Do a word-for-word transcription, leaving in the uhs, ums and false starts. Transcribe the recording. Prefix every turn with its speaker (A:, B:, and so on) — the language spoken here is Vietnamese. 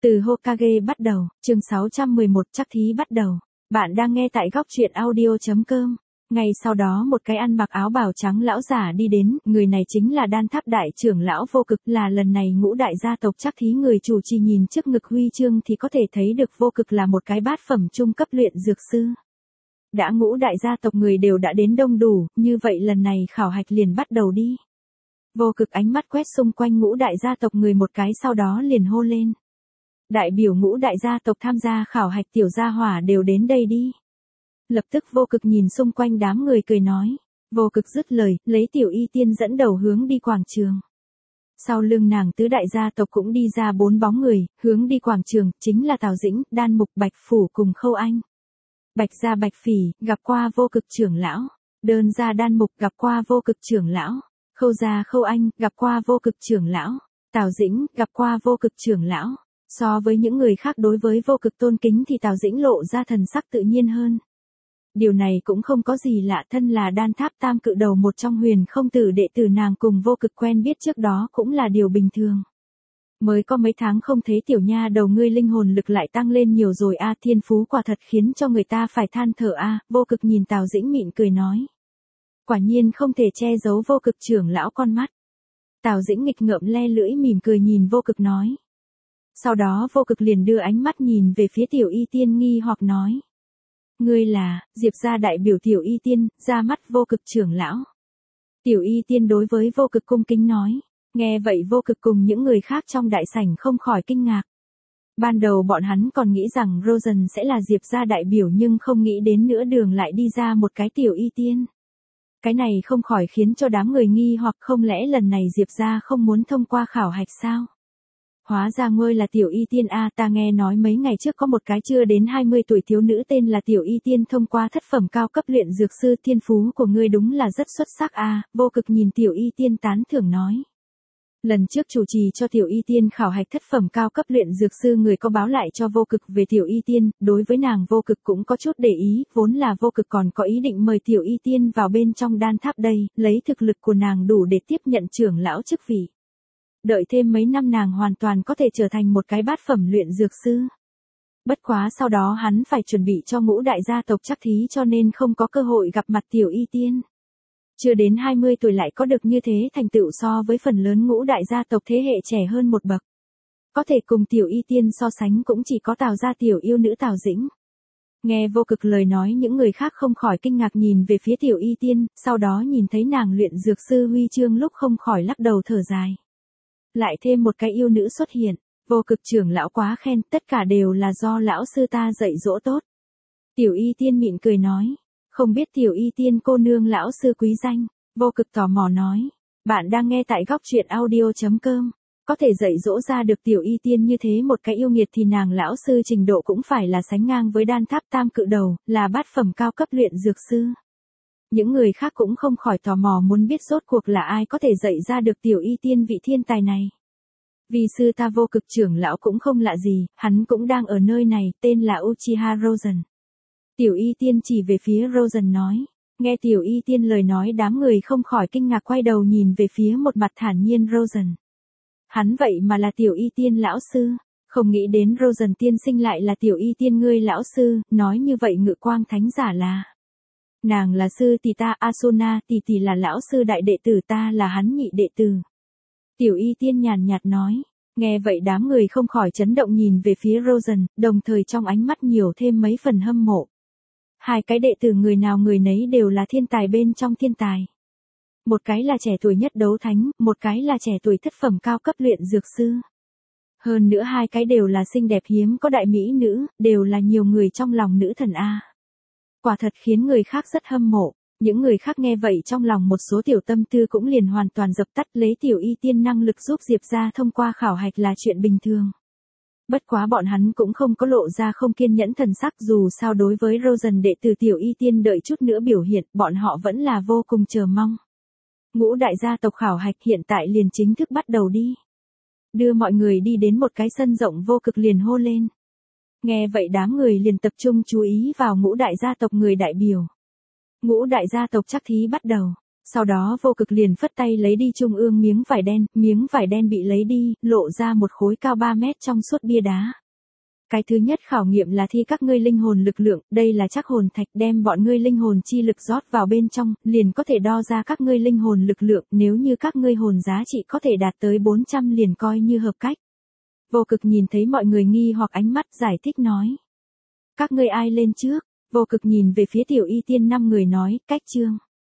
A: Từ Hokage bắt đầu, chương sáu trăm mười một chắc thí bắt đầu. Bạn đang nghe tại góc truyện audio.com. Ngay sau đó một cái ăn mặc áo bào trắng lão giả đi đến, người này chính là Đan Tháp đại trưởng lão Vô Cực, là lần này ngũ đại gia tộc chắc thí người chủ trì. Nhìn trước ngực huy chương thì có thể thấy được Vô Cực là một cái bát phẩm trung cấp luyện dược sư. Đã ngũ đại gia tộc người đều đã đến đông đủ, như vậy lần này khảo hạch liền bắt đầu đi. Vô Cực ánh mắt quét xung quanh ngũ đại gia tộc người một cái, sau đó liền hô lên. Đại biểu ngũ đại gia tộc tham gia khảo hạch tiểu gia hỏa đều đến đây đi. Lập tức Vô Cực nhìn xung quanh đám người cười nói. Vô Cực dứt lời, lấy tiểu y tiên dẫn đầu hướng đi quảng trường. Sau lưng nàng tứ đại gia tộc cũng đi ra bốn bóng người, hướng đi quảng trường, chính là Tào Dĩnh, Đan Mục, Bạch Phủ cùng Khâu Anh. Bạch gia Bạch Phỉ, gặp qua Vô Cực trưởng lão. Đơn gia Đan Mục, gặp qua Vô Cực trưởng lão. Khâu gia Khâu Anh, gặp qua Vô Cực trưởng lão. Tào Dĩnh, gặp qua Vô Cực trưởng lão. So với những người khác đối với Vô Cực tôn kính thì Tào Dĩnh lộ ra thần sắc tự nhiên hơn. Điều này cũng không có gì lạ, thân là Đan Tháp tam cự đầu một trong huyền không tử đệ tử, nàng cùng Vô Cực quen biết trước đó cũng là điều bình thường. Mới có mấy tháng không thấy tiểu nha đầu ngươi linh hồn lực lại tăng lên nhiều rồi a, thiên phú quả thật khiến cho người ta phải than thở a. Vô Cực nhìn Tào Dĩnh mỉm cười nói. Quả nhiên không thể che giấu Vô Cực trưởng lão con mắt. Tào Dĩnh nghịch ngợm le lưỡi mỉm cười nhìn Vô Cực nói. Sau đó Vô Cực liền đưa ánh mắt nhìn về phía tiểu y tiên nghi hoặc nói. Ngươi là, Diệp gia đại biểu tiểu y tiên, ra mắt Vô Cực trưởng lão. Tiểu y tiên đối với Vô Cực cung kính nói. Nghe vậy Vô Cực cùng những người khác trong đại sảnh không khỏi kinh ngạc. Ban đầu bọn hắn còn nghĩ rằng Rosen sẽ là Diệp gia đại biểu, nhưng không nghĩ đến nửa đường lại đi ra một cái tiểu y tiên. Cái này không khỏi khiến cho đám người nghi hoặc, không lẽ lần này Diệp gia không muốn thông qua khảo hạch sao? Hóa ra ngươi là tiểu y tiên a, ta nghe nói mấy ngày trước có một cái chưa đến hai mươi tuổi thiếu nữ tên là tiểu y tiên thông qua thất phẩm cao cấp luyện dược sư, thiên phú của ngươi đúng là rất xuất sắc a. Vô Cực nhìn tiểu y tiên tán thưởng nói. Lần trước chủ trì cho tiểu y tiên khảo hạch thất phẩm cao cấp luyện dược sư người có báo lại cho Vô Cực về tiểu y tiên, đối với nàng Vô Cực cũng có chút để ý, vốn là Vô Cực còn có ý định mời tiểu y tiên vào bên trong Đan Tháp đây, lấy thực lực của nàng đủ để tiếp nhận trưởng lão chức vị. Đợi thêm mấy năm nàng hoàn toàn có thể trở thành một cái bát phẩm luyện dược sư. Bất quá sau đó hắn phải chuẩn bị cho ngũ đại gia tộc chắc thí, cho nên không có cơ hội gặp mặt tiểu y tiên. Chưa đến hai mươi tuổi lại có được như thế thành tựu, so với phần lớn ngũ đại gia tộc thế hệ trẻ hơn một bậc. Có thể cùng tiểu y tiên so sánh cũng chỉ có Tào gia tiểu yêu nữ Tào Dĩnh. Nghe Vô Cực lời nói, những người khác không khỏi kinh ngạc nhìn về phía tiểu y tiên, sau đó nhìn thấy nàng luyện dược sư huy chương lúc không khỏi lắc đầu thở dài. Lại thêm một cái yêu nữ xuất hiện, Vô Cực trưởng lão quá khen, tất cả đều là do lão sư ta dạy dỗ tốt. Tiểu y tiên mỉm cười nói, không biết tiểu y tiên cô nương lão sư quý danh. Vô Cực tò mò nói, bạn đang nghe tại góc truyện audio.com. Có thể dạy dỗ ra được tiểu y tiên như thế một cái yêu nghiệt thì nàng lão sư trình độ cũng phải là sánh ngang với Đan Tháp tam cự đầu, là bát phẩm cao cấp luyện dược sư. Những người khác cũng không khỏi tò mò muốn biết rốt cuộc là ai có thể dạy ra được tiểu y tiên vị thiên tài này. Vì sư ta Vô Cực trưởng lão cũng không lạ gì, hắn cũng đang ở nơi này, tên là Uchiha Rosen. Tiểu y tiên chỉ về phía Rosen nói. Nghe tiểu y tiên lời nói, đám người không khỏi kinh ngạc quay đầu nhìn về phía một mặt thản nhiên Rosen. Hắn vậy mà là tiểu y tiên lão sư, không nghĩ đến Rosen tiên sinh lại là tiểu y tiên ngươi lão sư, nói như vậy Ngự Quang thánh giả là. Nàng là sư tỷ ta, Asuna tỷ tỷ là lão sư đại đệ tử, ta là hắn nhị đệ tử. Tiểu y tiên nhàn nhạt nói. Nghe vậy đám người không khỏi chấn động nhìn về phía Rosen, đồng thời trong ánh mắt nhiều thêm mấy phần hâm mộ. Hai cái đệ tử người nào người nấy đều là thiên tài bên trong thiên tài. Một cái là trẻ tuổi nhất đấu thánh, một cái là trẻ tuổi thất phẩm cao cấp luyện dược sư. Hơn nữa hai cái đều là xinh đẹp hiếm có đại mỹ nữ, đều là nhiều người trong lòng nữ thần A. Quả thật khiến người khác rất hâm mộ. Những người khác nghe vậy trong lòng một số tiểu tâm tư cũng liền hoàn toàn dập tắt, lấy tiểu y tiên năng lực giúp Diệp gia thông qua khảo hạch là chuyện bình thường. Bất quá bọn hắn cũng không có lộ ra không kiên nhẫn thần sắc, dù sao đối với Rosen đệ tử tiểu y tiên đợi chút nữa biểu hiện, bọn họ vẫn là vô cùng chờ mong. Ngũ đại gia tộc khảo hạch hiện tại liền chính thức bắt đầu đi. Đưa mọi người đi đến một cái sân rộng, Vô Cực liền hô lên. Nghe vậy đám người liền tập trung chú ý vào ngũ đại gia tộc người đại biểu. Ngũ đại gia tộc chắc thí bắt đầu. Sau đó vô cực liền phất tay lấy đi trung ương miếng vải đen, miếng vải đen bị lấy đi, lộ ra một khối cao ba mét trong suốt bia đá. Cái thứ nhất khảo nghiệm là thi các ngươi linh hồn lực lượng, đây là chắc hồn thạch, đem bọn ngươi linh hồn chi lực rót vào bên trong, liền có thể đo ra các ngươi linh hồn lực lượng, nếu như các ngươi hồn giá trị có thể đạt tới bốn trăm liền coi như hợp cách. Vô cực nhìn thấy mọi người nghi hoặc ánh mắt giải thích nói. Các ngươi ai lên trước? Vô cực nhìn về phía tiểu y tiên năm người nói, cách chương.